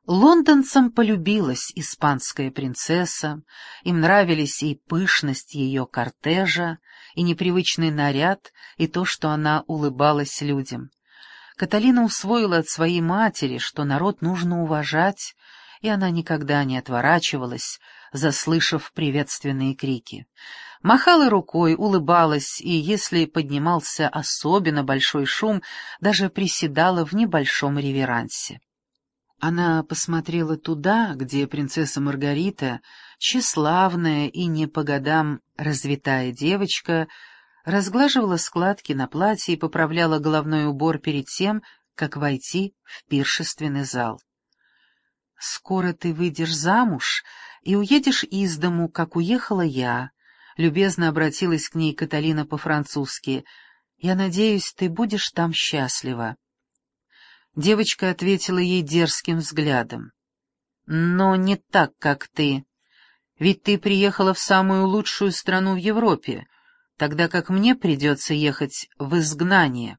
Лондонцам полюбилась испанская принцесса, им нравились и пышность ее кортежа, и непривычный наряд, и то, что она улыбалась людям. Каталина усвоила от своей матери, что народ нужно уважать, и она никогда не отворачивалась, заслышав приветственные крики. Махала рукой, улыбалась, и если поднимался особенно большой шум, даже приседала в небольшом реверансе. Она посмотрела туда, где принцесса Маргарита, тщеславная и не по годам развитая девочка, разглаживала складки на платье и поправляла головной убор перед тем, как войти в пиршественный зал. «Скоро ты выйдешь замуж и уедешь из дому, как уехала я», — любезно обратилась к ней Каталина по-французски. «Я надеюсь, ты будешь там счастлива». Девочка ответила ей дерзким взглядом. «Но не так, как ты. Ведь ты приехала в самую лучшую страну в Европе, тогда как мне придется ехать в изгнание».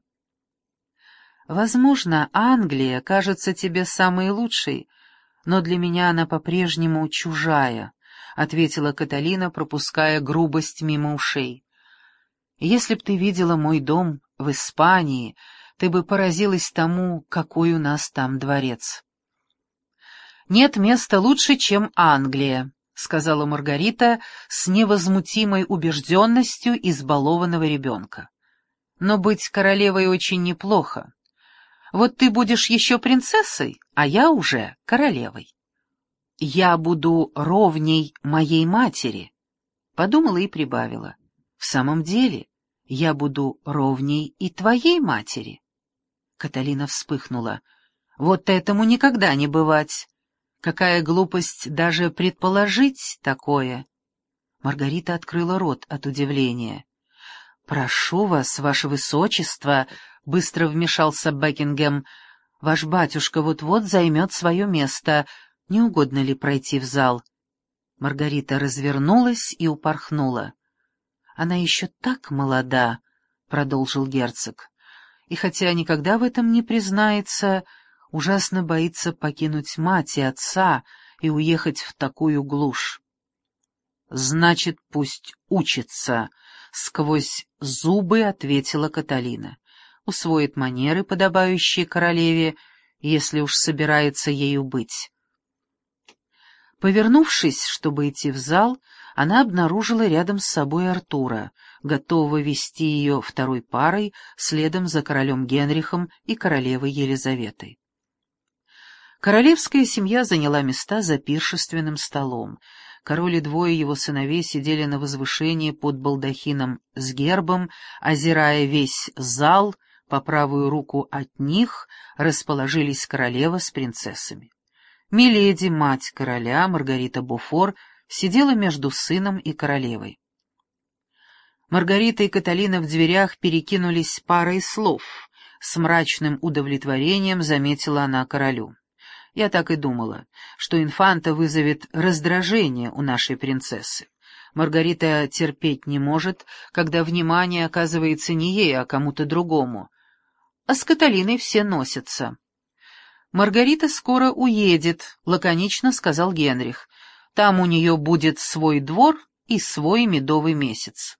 «Возможно, Англия кажется тебе самой лучшей, но для меня она по-прежнему чужая», — ответила Каталина, пропуская грубость мимо ушей. «Если б ты видела мой дом в Испании, ты бы поразилась тому, какой у нас там дворец». «Нет места лучше, чем Англия», — сказала Маргарита с невозмутимой убежденностью избалованного ребенка. «Но быть королевой очень неплохо. Вот ты будешь еще принцессой, а я уже королевой. Я буду ровней моей матери», — подумала и прибавила. «В самом деле, я буду ровней и твоей матери». Каталина вспыхнула. «Вот этому никогда не бывать! Какая глупость даже предположить такое!» Маргарита открыла рот от удивления. «Прошу вас, ваше высочество», — быстро вмешался Бекингем, — «ваш батюшка вот-вот займет свое место. Не угодно ли пройти в зал?» Маргарита развернулась и упорхнула. «Она еще так молода», — продолжил герцог. И хотя никогда в этом не признается, ужасно боится покинуть мать и отца и уехать в такую глушь. «Значит, пусть учится», — сквозь зубы ответила Каталина. «Усвоит манеры, подобающие королеве, если уж собирается ею быть». Повернувшись, чтобы идти в зал, она обнаружила рядом с собой Артура, готового вести ее второй парой следом за королем Генрихом и королевой Елизаветой. Королевская семья заняла места за пиршественным столом. Король и двое его сыновей сидели на возвышении под балдахином с гербом, озирая весь зал. По правую руку от них расположились королева с принцессами. Миледи, мать короля, Маргарита Бофор, сидела между сыном и королевой. Маргарита и Каталина в дверях перекинулись парой слов. С мрачным удовлетворением заметила она королю. «Я так и думала, что инфанта вызовет раздражение у нашей принцессы. Маргарита терпеть не может, когда внимание оказывается не ей, а кому-то другому. А с Каталиной все носятся». «Маргарита скоро уедет», — лаконично сказал Генрих. «Там у нее будет свой двор и свой медовый месяц».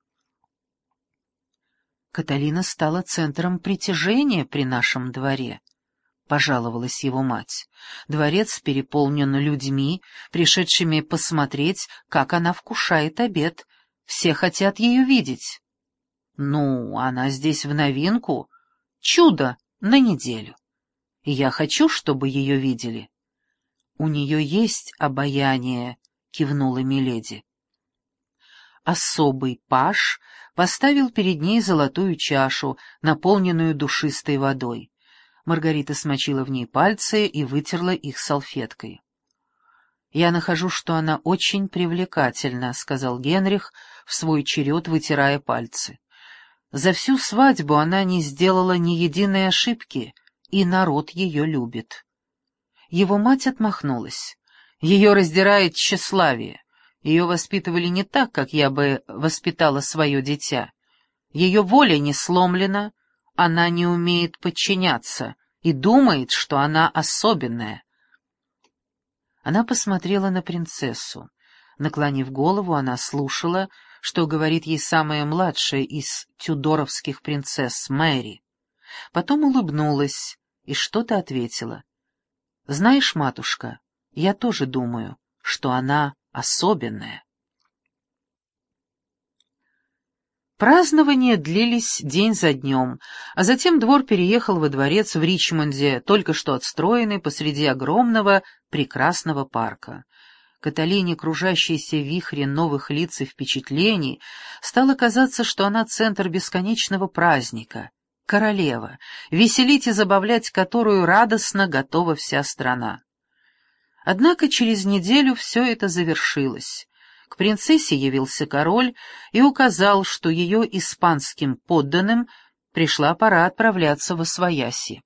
«Каталина стала центром притяжения при нашем дворе», — пожаловалась его мать. «Дворец переполнен людьми, пришедшими посмотреть, как она вкушает обед. Все хотят ее видеть». «Ну, она здесь в новинку. Чудо на неделю. И я хочу, чтобы ее видели». «У нее есть обаяние», — кивнула миледи. Особый паж поставил перед ней золотую чашу, наполненную душистой водой. Маргарита смочила в ней пальцы и вытерла их салфеткой. «Я нахожу, что она очень привлекательна», — сказал Генрих, в свой черед вытирая пальцы. «За всю свадьбу она не сделала ни единой ошибки, и народ ее любит». Его мать отмахнулась. «Ее раздирает тщеславие. Ее воспитывали не так, как я бы воспитала свое дитя. Ее воля не сломлена, она не умеет подчиняться и думает, что она особенная». Она посмотрела на принцессу. Наклонив голову, она слушала, что говорит ей самая младшая из тюдоровских принцесс, Мэри. Потом улыбнулась и что-то ответила. «Знаешь, матушка, я тоже думаю, что она особенная». Празднования длились день за днем, а затем двор переехал во дворец в Ричмонде, только что отстроенный посреди огромного прекрасного парка. Каталине, кружащейся в вихре новых лиц и впечатлений, стало казаться, что она центр бесконечного праздника, королева, веселить и забавлять которую радостно готова вся страна. Однако через неделю все это завершилось. К принцессе явился король и указал, что ее испанским подданным пришла пора отправляться восвояси.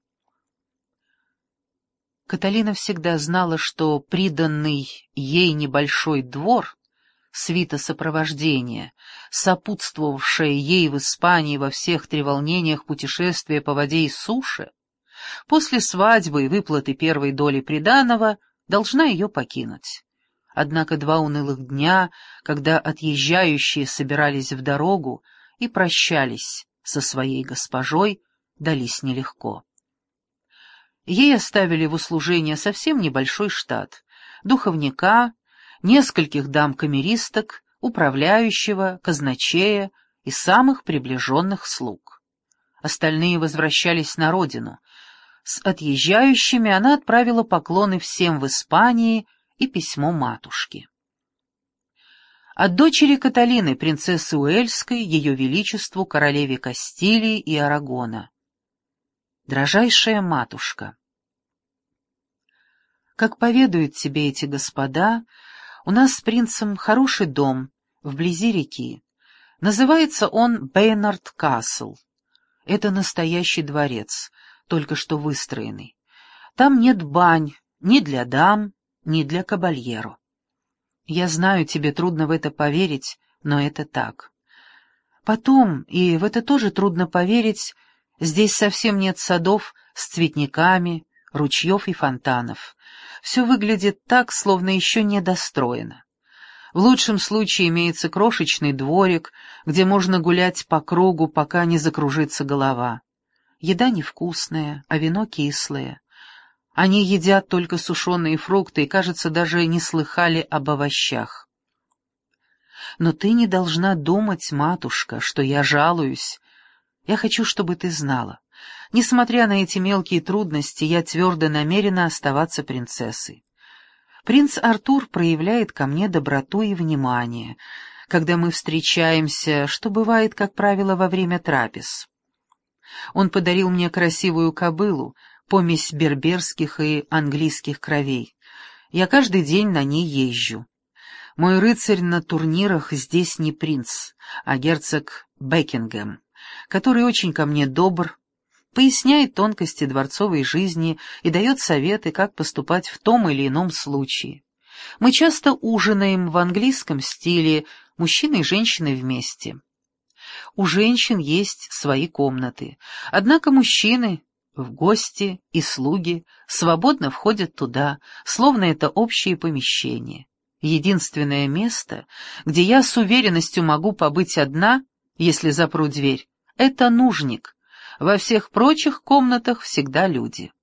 Каталина всегда знала, что приданный ей небольшой двор, свита сопровождения, сопутствовавшая ей в Испании во всех треволнениях путешествия по воде и суше, после свадьбы и выплаты первой доли приданого должна ее покинуть. Однако 2 унылых дня, когда отъезжающие собирались в дорогу и прощались со своей госпожой, дались нелегко. Ей оставили в услужение совсем небольшой штат — духовника, нескольких дам-камеристок, управляющего, казначея и самых приближенных слуг. Остальные возвращались на родину. С отъезжающими она отправила поклоны всем в Испании и письмо матушке. От дочери Каталины, принцессы Уэльской, ее величеству, королеве Кастилии и Арагона. Дорожайшая матушка, как поведают тебе эти господа, у нас с принцем хороший дом вблизи реки. Называется он Бейнард Касл. Это настоящий дворец, только что выстроенный. Там нет бань ни для дам, ни для кабальеро. Я знаю, тебе трудно в это поверить, но это так. Потом, и в это тоже трудно поверить, здесь совсем нет садов с цветниками, ручьев и фонтанов. Все выглядит так, словно еще не достроено. В лучшем случае имеется крошечный дворик, где можно гулять по кругу, пока не закружится голова. Еда невкусная, а вино кислое. Они едят только сушеные фрукты и, кажется, даже не слыхали об овощах. Но ты не должна думать, матушка, что я жалуюсь. Я хочу, чтобы ты знала. Несмотря на эти мелкие трудности, я твердо намерена оставаться принцессой. Принц Артур проявляет ко мне доброту и внимание, когда мы встречаемся, что бывает, как правило, во время трапез. Он подарил мне красивую кобылу, помесь берберских и английских кровей. Я каждый день на ней езжу. Мой рыцарь на турнирах здесь не принц, а герцог Бекингем, который очень ко мне добр, поясняет тонкости дворцовой жизни и дает советы, как поступать в том или ином случае. Мы часто ужинаем в английском стиле, мужчины и женщины вместе. У женщин есть свои комнаты, однако мужчины в гости и слуги свободно входят туда, словно это общее помещение. Единственное место, где я с уверенностью могу побыть одна, если запру дверь, это нужник. Во всех прочих комнатах всегда люди.